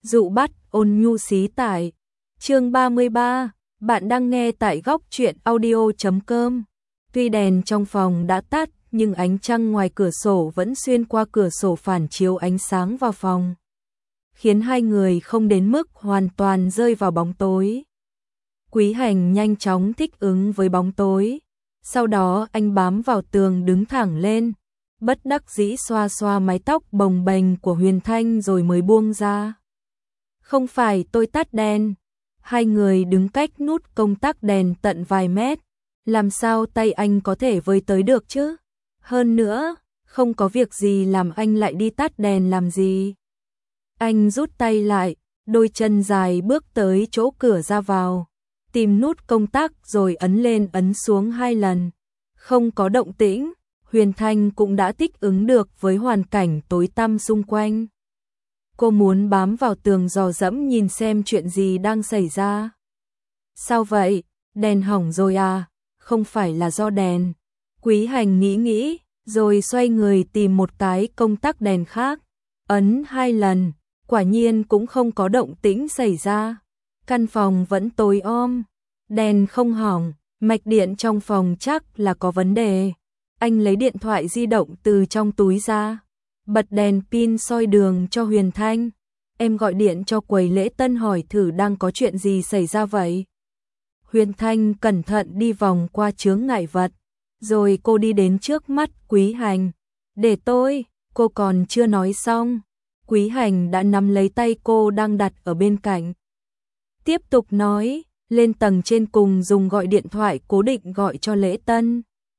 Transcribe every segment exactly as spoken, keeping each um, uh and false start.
Dụ bắt ôn nhu xí tải. Chương ba mươi ba, bạn đang nghe tại góc truyện audio chấm com. Tuy đèn trong phòng đã tắt, nhưng ánh trăng ngoài cửa sổ vẫn xuyên qua cửa sổ phản chiếu ánh sáng vào phòng, khiến hai người không đến mức hoàn toàn rơi vào bóng tối. Quý Hành nhanh chóng thích ứng với bóng tối, sau đó anh bám vào tường đứng thẳng lên, bất đắc dĩ xoa xoa mái tóc bồng bềnh của Huyền Thanh rồi mới buông ra. Không phải tôi tắt đèn. Hai người đứng cách nút công tắc đèn tận vài mét, làm sao tay anh có thể với tới được chứ? Hơn nữa, không có việc gì làm anh lại đi tắt đèn làm gì? Anh rút tay lại, đôi chân dài bước tới chỗ cửa ra vào, tìm nút công tắc rồi ấn lên ấn xuống hai lần. Không có động tĩnh, Huyền Thanh cũng đã thích ứng được với hoàn cảnh tối tăm xung quanh. Cô muốn bám vào tường dò dẫm nhìn xem chuyện gì đang xảy ra. Sao vậy? Đèn hỏng rồi à? Không phải là do đèn. Quý Hành nghĩ nghĩ, rồi xoay người tìm một cái công tắc đèn khác. Ấn hai lần, quả nhiên cũng không có động tĩnh xảy ra. Căn phòng vẫn tối om. Đèn không hỏng, mạch điện trong phòng chắc là có vấn đề. Anh lấy điện thoại di động từ trong túi ra, bật đèn pin soi đường cho Huyền Thanh. Em gọi điện cho quầy lễ tân hỏi thử đang có chuyện gì xảy ra vậy. Huyền Thanh cẩn thận đi vòng qua chướng ngại vật, rồi cô đi đến trước mắt Quý Hành. Để tôi, cô còn chưa nói xong. Quý Hành đã nắm lấy tay cô đang đặt ở bên cạnh. Tiếp tục nói, lên tầng trên cùng dùng gọi điện thoại cố định gọi cho lễ tân.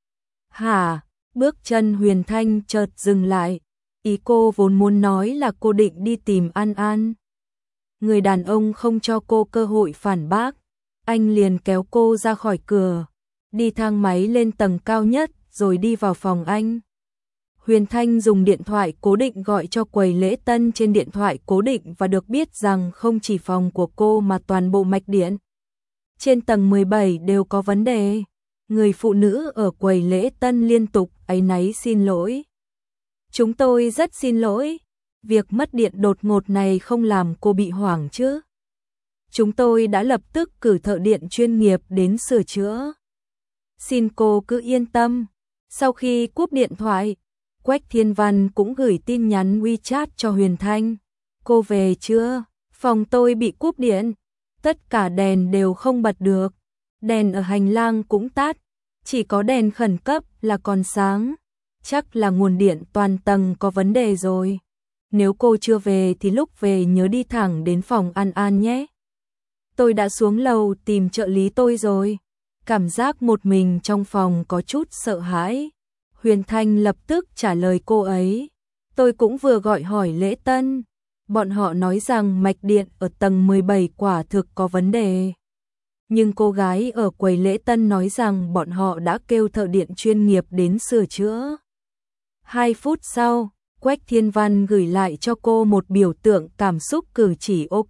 Hả? Bước chân Huyền Thanh chợt dừng lại. Ý cô vốn muốn nói là cô định đi tìm An An. Người đàn ông không cho cô cơ hội phản bác. Anh liền kéo cô ra khỏi cửa, đi thang máy lên tầng cao nhất rồi đi vào phòng anh. Huyền Thanh dùng điện thoại cố định gọi cho quầy lễ tân trên điện thoại cố định và được biết rằng không chỉ phòng của cô mà toàn bộ mạch điện trên tầng mười bảy đều có vấn đề. Người phụ nữ ở quầy lễ tân liên tục áy náy xin lỗi. Chúng tôi rất xin lỗi, việc mất điện đột ngột này không làm cô bị hoảng chứ? Chúng tôi đã lập tức cử thợ điện chuyên nghiệp đến sửa chữa. Xin cô cứ yên tâm. Sau khi cúp điện thoại, Quách Thiên Văn cũng gửi tin nhắn WeChat cho Huyền Thanh. Cô về chưa? Phòng tôi bị cúp điện. Tất cả đèn đều không bật được. Đèn ở hành lang cũng tắt. Chỉ có đèn khẩn cấp là còn sáng. Chắc là nguồn điện toàn tầng có vấn đề rồi. Nếu cô chưa về thì lúc về nhớ đi thẳng đến phòng An An nhé. Tôi đã xuống lầu tìm trợ lý tôi rồi. Cảm giác một mình trong phòng có chút sợ hãi. Huyền Thanh lập tức trả lời cô ấy. Tôi cũng vừa gọi hỏi lễ tân. Bọn họ nói rằng mạch điện ở tầng mười bảy quả thực có vấn đề. Nhưng cô gái ở quầy lễ tân nói rằng bọn họ đã kêu thợ điện chuyên nghiệp đến sửa chữa. Hai phút sau, Quách Thiên Văn gửi lại cho cô một biểu tượng cảm xúc cử chỉ ok.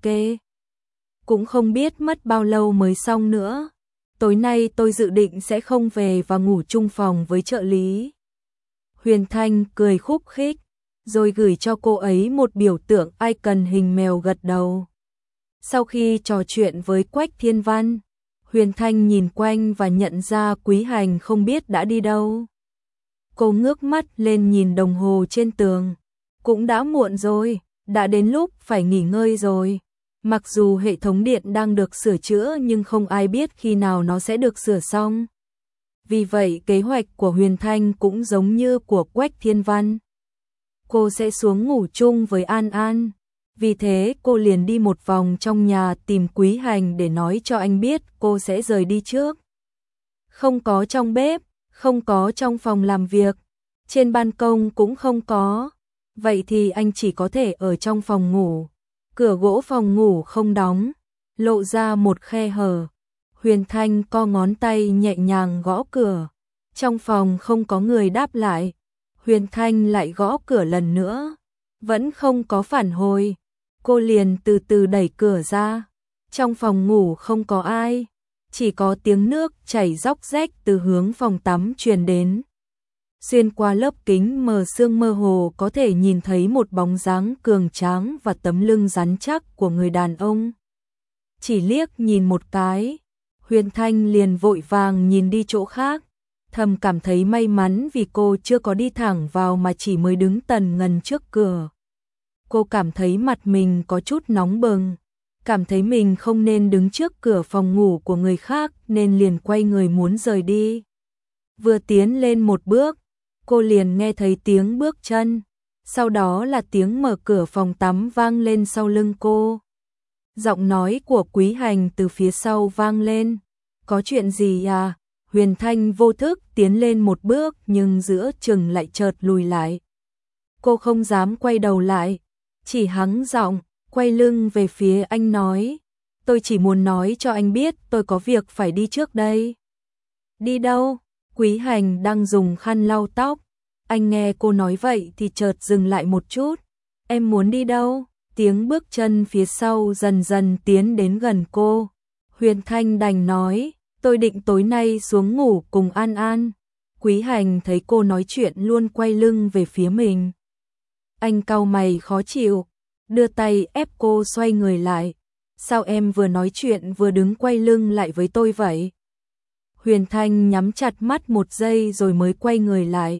Cũng không biết mất bao lâu mới xong nữa. Tối nay tôi dự định sẽ không về và ngủ chung phòng với trợ lý. Huyền Thanh cười khúc khích, rồi gửi cho cô ấy một biểu tượng icon hình mèo gật đầu. Sau khi trò chuyện với Quách Thiên Văn, Huyền Thanh nhìn quanh và nhận ra Quý Hành không biết đã đi đâu. Cô ngước mắt lên nhìn đồng hồ trên tường. Cũng đã muộn rồi, đã đến lúc phải nghỉ ngơi rồi. Mặc dù hệ thống điện đang được sửa chữa nhưng không ai biết khi nào nó sẽ được sửa xong. Vì vậy kế hoạch của Huyền Thanh cũng giống như của Quách Thiên Văn. Cô sẽ xuống ngủ chung với An An. Vì thế cô liền đi một vòng trong nhà tìm Quý Hành để nói cho anh biết cô sẽ rời đi trước. Không có trong bếp, không có trong phòng làm việc, trên ban công cũng không có. Vậy thì anh chỉ có thể ở trong phòng ngủ. Cửa gỗ phòng ngủ không đóng, lộ ra một khe hở. Huyền Thanh co ngón tay nhẹ nhàng gõ cửa. Trong phòng không có người đáp lại. Huyền Thanh lại gõ cửa lần nữa. Vẫn không có phản hồi. Cô liền từ từ đẩy cửa ra. Trong phòng ngủ không có ai. Chỉ có tiếng nước chảy róc rách từ hướng phòng tắm truyền đến. Xuyên qua lớp kính mờ sương mơ hồ có thể nhìn thấy một bóng dáng cường tráng và tấm lưng rắn chắc của người đàn ông. Chỉ liếc nhìn một cái, Huyền Thanh liền vội vàng nhìn đi chỗ khác, thầm cảm thấy may mắn vì cô chưa có đi thẳng vào mà chỉ mới đứng tần ngần trước cửa. Cô cảm thấy mặt mình có chút nóng bừng, cảm thấy mình không nên đứng trước cửa phòng ngủ của người khác nên liền quay người muốn rời đi. Vừa tiến lên một bước, cô liền nghe thấy tiếng bước chân, sau đó là tiếng mở cửa phòng tắm vang lên sau lưng cô. Giọng nói của Quý Hành từ phía sau vang lên, có chuyện gì à? Huyền Thanh vô thức tiến lên một bước nhưng giữa chừng lại chợt lùi lại. Cô không dám quay đầu lại, chỉ hắng giọng, quay lưng về phía anh nói, tôi chỉ muốn nói cho anh biết tôi có việc phải đi trước đây. Đi đâu? Quý Hành đang dùng khăn lau tóc, anh nghe cô nói vậy thì chợt dừng lại một chút. Em muốn đi đâu? Tiếng bước chân phía sau dần dần tiến đến gần cô. Huyền Thanh đành nói, tôi định tối nay xuống ngủ cùng An An. Quý Hành thấy cô nói chuyện luôn quay lưng về phía mình. Anh cau mày khó chịu, đưa tay ép cô xoay người lại. Sao em vừa nói chuyện vừa đứng quay lưng lại với tôi vậy? Huyền Thanh nhắm chặt mắt một giây rồi mới quay người lại.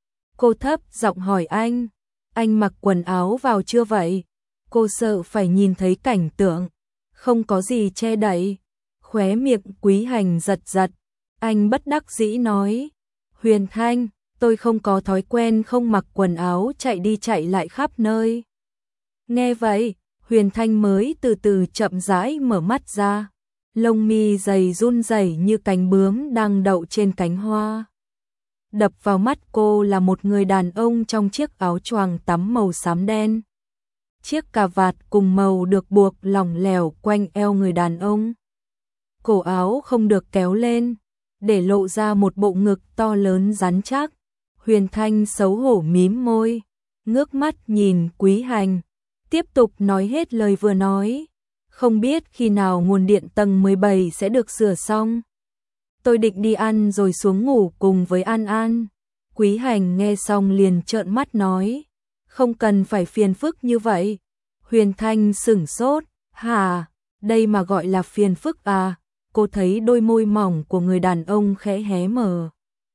Cô thấp giọng hỏi anh, anh mặc quần áo vào chưa vậy? Cô sợ phải nhìn thấy cảnh tượng, không có gì che đậy. Khóe miệng Quý Hành giật giật, anh bất đắc dĩ nói, Huyền Thanh, tôi không có thói quen không mặc quần áo chạy đi chạy lại khắp nơi. Nghe vậy, Huyền Thanh mới từ từ chậm rãi mở mắt ra, lông mi dày run rẩy như cánh bướm đang đậu trên cánh hoa. Đập vào mắt cô là một người đàn ông trong chiếc áo choàng tắm màu xám đen. Chiếc cà vạt cùng màu được buộc lỏng lẻo quanh eo người đàn ông. Cổ áo không được kéo lên, để lộ ra một bộ ngực to lớn rắn chắc. Huyền Thanh xấu hổ mím môi, ngước mắt nhìn Quý Hành, tiếp tục nói hết lời vừa nói. Không biết khi nào nguồn điện tầng mười bảy sẽ được sửa xong. Tôi định đi ăn rồi xuống ngủ cùng với An An. Quý Hành nghe xong liền trợn mắt nói, không cần phải phiền phức như vậy. Huyền Thanh sửng sốt, hả, đây mà gọi là phiền phức à? Cô thấy đôi môi mỏng của người đàn ông khẽ hé mở.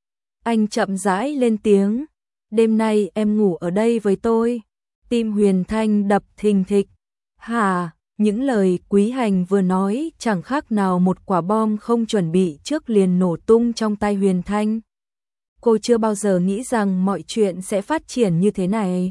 Anh chậm rãi lên tiếng, đêm nay em ngủ ở đây với tôi. Tim Huyền Thanh đập thình thịch. Hả, những lời Quý Hành vừa nói chẳng khác nào một quả bom không chuẩn bị trước liền nổ tung trong tay Huyền Thanh. Cô chưa bao giờ nghĩ rằng mọi chuyện sẽ phát triển như thế này.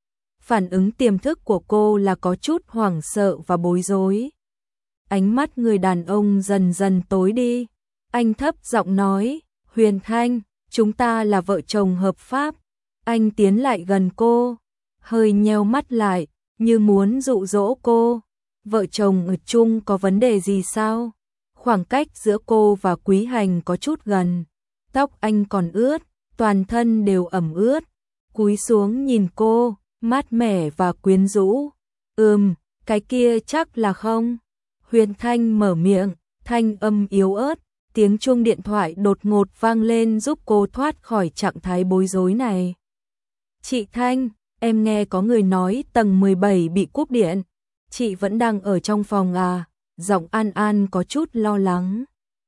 Phản ứng tiềm thức của cô là có chút hoảng sợ và bối rối. Ánh mắt người đàn ông dần dần tối đi. Anh thấp giọng nói, Huyền Thanh, chúng ta là vợ chồng hợp pháp. Anh tiến lại gần cô, hơi nheo mắt lại, như muốn dụ dỗ cô. Vợ chồng ở chung có vấn đề gì sao? Khoảng cách giữa cô và Quý Hành có chút gần. Tóc anh còn ướt, toàn thân đều ẩm ướt. Cúi xuống nhìn cô, mát mẻ và quyến rũ. Ừm, cái kia chắc là không. Huyền Thanh mở miệng, thanh âm yếu ớt, tiếng chuông điện thoại đột ngột vang lên giúp cô thoát khỏi trạng thái bối rối này. Chị Thanh, em nghe có người nói tầng mười bảy bị cúp điện. Chị vẫn đang ở trong phòng à? Giọng An An có chút lo lắng.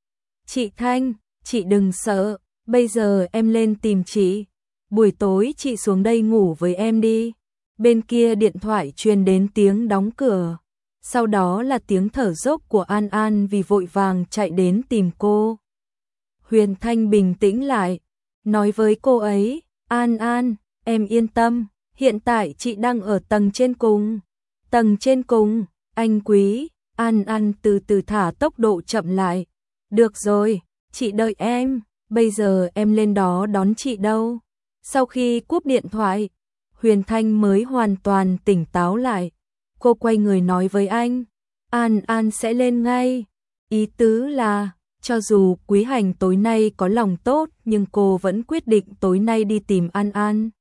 Chị Thanh, chị đừng sợ, bây giờ em lên tìm chị. Buổi tối chị xuống đây ngủ với em đi. Bên kia điện thoại truyền đến tiếng đóng cửa. Sau đó là tiếng thở dốc của An An vì vội vàng chạy đến tìm cô. Huyền Thanh bình tĩnh lại, nói với cô ấy, An An, em yên tâm, hiện tại chị đang ở tầng trên cùng. Tầng trên cùng, anh Quý. An An từ từ thả tốc độ chậm lại. Được rồi, chị đợi em, bây giờ em lên đó đón chị đâu. Sau khi cúp điện thoại, Huyền Thanh mới hoàn toàn tỉnh táo lại. Cô quay người nói với anh, An An sẽ lên ngay. Ý tứ là, cho dù Quý Hành tối nay có lòng tốt nhưng cô vẫn quyết định tối nay đi tìm An An.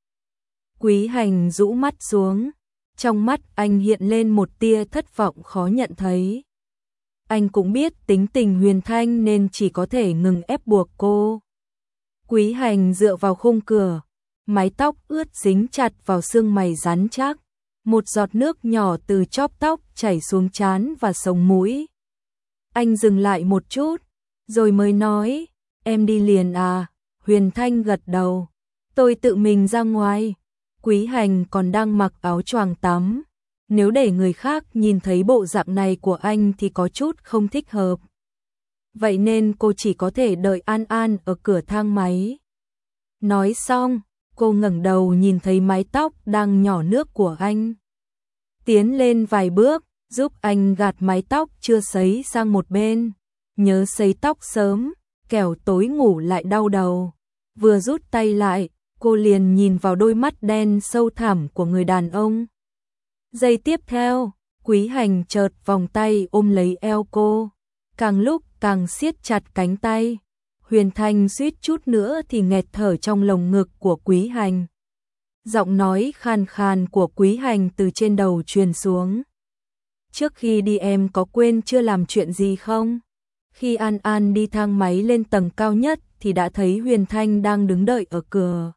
Quý Hành rũ mắt xuống, trong mắt anh hiện lên một tia thất vọng khó nhận thấy. Anh cũng biết tính tình Huyền Thanh nên chỉ có thể ngừng ép buộc cô. Quý Hành dựa vào khung cửa, mái tóc ướt dính chặt vào xương mày rắn chắc, một giọt nước nhỏ từ chóp tóc chảy xuống trán và sống mũi. Anh dừng lại một chút, rồi mới nói, em đi liền à? Huyền Thanh gật đầu, tôi tự mình ra ngoài. Quý Hành còn đang mặc áo choàng tắm, nếu để người khác nhìn thấy bộ dạng này của anh thì có chút không thích hợp. Vậy nên cô chỉ có thể đợi An An ở cửa thang máy. Nói xong, cô ngẩng đầu nhìn thấy mái tóc đang nhỏ nước của anh. Tiến lên vài bước, giúp anh gạt mái tóc chưa sấy sang một bên. Nhớ sấy tóc sớm, kẻo tối ngủ lại đau đầu. Vừa rút tay lại, cô liền nhìn vào đôi mắt đen sâu thẳm của người đàn ông. Giây tiếp theo, Quý Hành chợt vòng tay ôm lấy eo cô, càng lúc càng siết chặt cánh tay. Huyền Thanh suýt chút nữa thì nghẹt thở trong lồng ngực của Quý Hành. Giọng nói khàn khàn của Quý Hành từ trên đầu truyền xuống. Trước khi đi em có quên chưa làm chuyện gì không? Khi An An đi thang máy lên tầng cao nhất thì đã thấy Huyền Thanh đang đứng đợi ở cửa.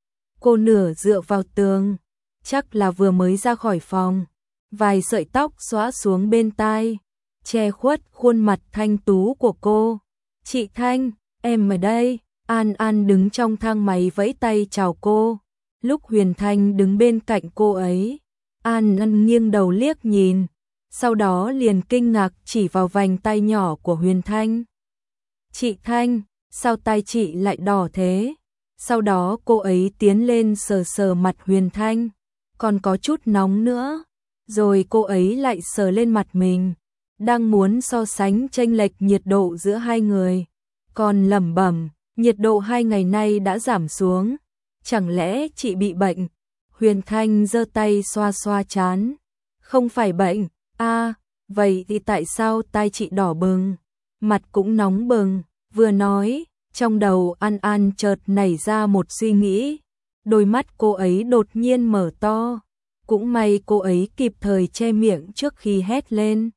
Cô nửa dựa vào tường, chắc là vừa mới ra khỏi phòng. Vài sợi tóc xõa xuống bên tai, che khuất khuôn mặt thanh tú của cô. Chị Thanh, em ở đây. An An đứng trong thang máy vẫy tay chào cô. Lúc Huyền Thanh đứng bên cạnh cô ấy, An An nghiêng đầu liếc nhìn, sau đó liền kinh ngạc chỉ vào vành tay nhỏ của Huyền Thanh. Chị Thanh, sao tay chị lại đỏ thế? Sau đó cô ấy tiến lên sờ sờ mặt Huyền Thanh, còn có chút nóng nữa. Rồi cô ấy lại sờ lên mặt mình, đang muốn so sánh chênh lệch nhiệt độ giữa hai người. Còn lẩm bẩm, nhiệt độ hai ngày nay đã giảm xuống. Chẳng lẽ chị bị bệnh? Huyền Thanh giơ tay xoa xoa trán. Không phải bệnh. À, vậy thì tại sao tai chị đỏ bừng? Mặt cũng nóng bừng. Vừa nói, trong đầu An An chợt nảy ra một suy nghĩ. Đôi mắt cô ấy đột nhiên mở to. Cũng may cô ấy kịp thời che miệng trước khi hét lên.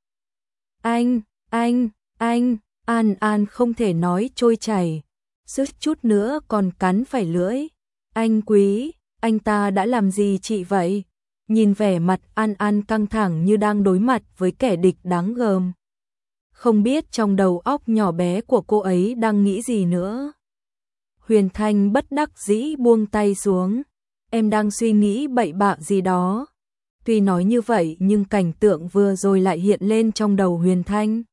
Anh, anh, anh, An An không thể nói trôi chảy. Suýt chút nữa còn cắn phải lưỡi. Anh Quý, anh ta đã làm gì chị vậy? Nhìn vẻ mặt An An căng thẳng như đang đối mặt với kẻ địch đáng gờm. Không biết trong đầu óc nhỏ bé của cô ấy đang nghĩ gì nữa. Huyền Thanh bất đắc dĩ buông tay xuống. Em đang suy nghĩ bậy bạ gì đó. Tuy nói như vậy nhưng cảnh tượng vừa rồi lại hiện lên trong đầu Huyền Thanh.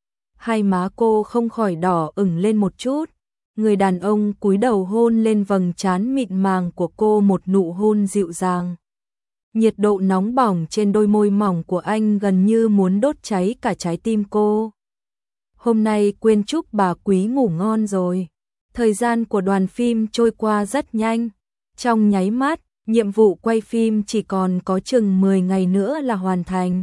Hai má cô không khỏi đỏ ửng lên một chút. Người đàn ông cúi đầu hôn lên vầng trán mịn màng của cô một nụ hôn dịu dàng. Nhiệt độ nóng bỏng trên đôi môi mỏng của anh gần như muốn đốt cháy cả trái tim cô. Hôm nay quên chúc bà Quý ngủ ngon rồi. Thời gian của đoàn phim trôi qua rất nhanh. Trong nháy mắt, nhiệm vụ quay phim chỉ còn có chừng mười ngày nữa là hoàn thành.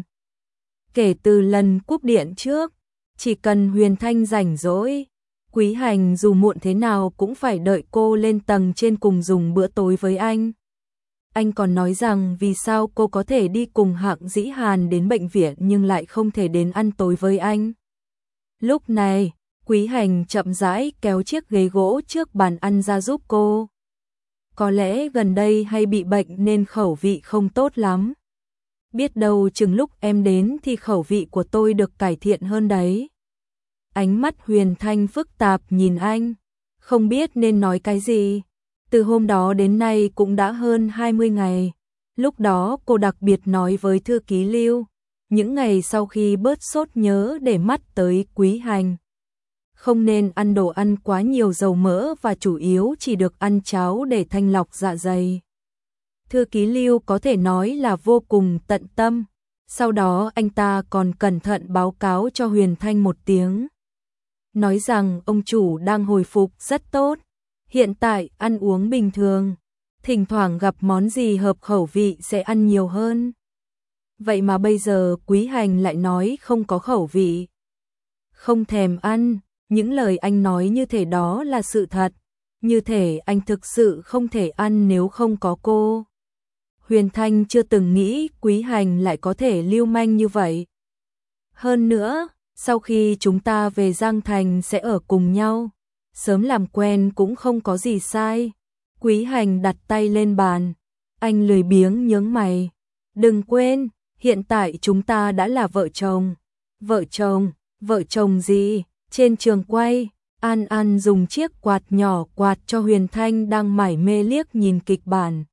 Kể từ lần cúp điện trước, chỉ cần Huyền Thanh rảnh rỗi, Quý Hành dù muộn thế nào cũng phải đợi cô lên tầng trên cùng dùng bữa tối với anh. Anh còn nói rằng vì sao cô có thể đi cùng Hạng Dĩ Hàn đến bệnh viện nhưng lại không thể đến ăn tối với anh. Lúc này, Quý Hành chậm rãi kéo chiếc ghế gỗ trước bàn ăn ra giúp cô. Có lẽ gần đây hay bị bệnh nên khẩu vị không tốt lắm. Biết đâu chừng lúc em đến thì khẩu vị của tôi được cải thiện hơn đấy. Ánh mắt Huyền Thanh phức tạp nhìn anh, không biết nên nói cái gì. Từ hôm đó đến nay cũng đã hơn hai mươi ngày. Lúc đó cô đặc biệt nói với thư ký Lưu, những ngày sau khi bớt sốt nhớ để mắt tới Quý Hành. Không nên ăn đồ ăn quá nhiều dầu mỡ và chủ yếu chỉ được ăn cháo để thanh lọc dạ dày. Thư ký Lưu có thể nói là vô cùng tận tâm. Sau đó anh ta còn cẩn thận báo cáo cho Huyền Thanh một tiếng. Nói rằng ông chủ đang hồi phục rất tốt. Hiện tại ăn uống bình thường. Thỉnh thoảng gặp món gì hợp khẩu vị sẽ ăn nhiều hơn. Vậy mà bây giờ Quý Hành lại nói không có khẩu vị. Không thèm ăn. Những lời anh nói như thể đó là sự thật. Như thể anh thực sự không thể ăn nếu không có cô. Huyền Thanh chưa từng nghĩ Quý Hành lại có thể lưu manh như vậy. Hơn nữa, sau khi chúng ta về Giang Thành sẽ ở cùng nhau. sớm làm quen cũng không có gì sai. Quý Hành đặt tay lên bàn, anh lười biếng nhướng mày. Đừng quên, hiện tại chúng ta đã là vợ chồng. Vợ chồng, vợ chồng gì? Trên trường quay, An An dùng chiếc quạt nhỏ quạt cho Huyền Thanh đang mải mê liếc nhìn kịch bản.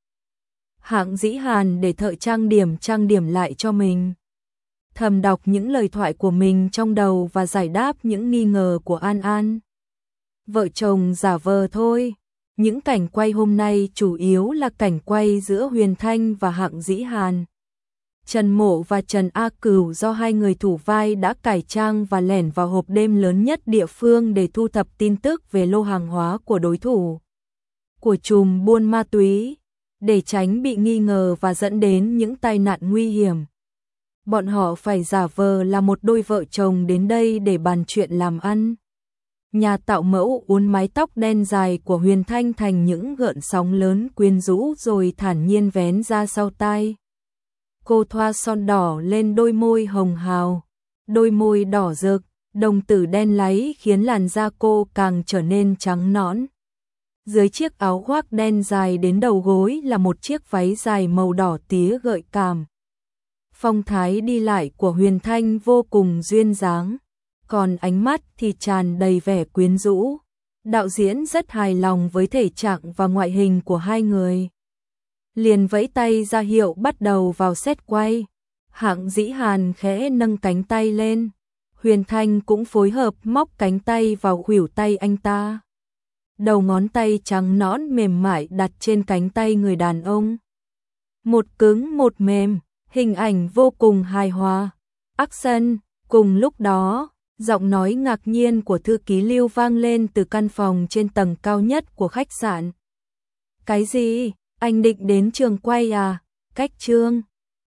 Hạng Dĩ Hàn để thợ trang điểm trang điểm lại cho mình. Thầm đọc những lời thoại của mình trong đầu và giải đáp những nghi ngờ của An An. Vợ chồng giả vờ thôi. Những cảnh quay hôm nay chủ yếu là cảnh quay giữa Huyền Thanh và Hạng Dĩ Hàn. Trần Mộ và Trần A Cửu do hai người thủ vai đã cải trang và lẻn vào hộp đêm lớn nhất địa phương để thu thập tin tức về lô hàng hóa của đối thủ, của trùm buôn ma túy, để tránh bị nghi ngờ và dẫn đến những tai nạn nguy hiểm. Bọn họ phải giả vờ là một đôi vợ chồng đến đây để bàn chuyện làm ăn. Nhà tạo mẫu uốn mái tóc đen dài của Huyền Thanh thành những gợn sóng lớn quyến rũ rồi thản nhiên vén ra sau tai. Cô thoa son đỏ lên đôi môi hồng hào, đôi môi đỏ rực, đồng tử đen láy khiến làn da cô càng trở nên trắng nõn. Dưới chiếc áo khoác đen dài đến đầu gối là một chiếc váy dài màu đỏ tía gợi cảm. Phong thái đi lại của Huyền Thanh vô cùng duyên dáng, còn ánh mắt thì tràn đầy vẻ quyến rũ. Đạo diễn rất hài lòng với thể trạng và ngoại hình của hai người. Liền vẫy tay ra hiệu bắt đầu vào set quay. Hạng Dĩ Hàn khẽ nâng cánh tay lên. Huyền Thanh cũng phối hợp móc cánh tay vào khuỷu tay anh ta. Đầu ngón tay trắng nõn mềm mại đặt trên cánh tay người đàn ông. Một cứng một mềm, hình ảnh vô cùng hài hòa. Action, cùng lúc đó, giọng nói ngạc nhiên của thư ký Lưu vang lên từ căn phòng trên tầng cao nhất của khách sạn. Cái gì? Anh định đến trường quay à? Cách Trương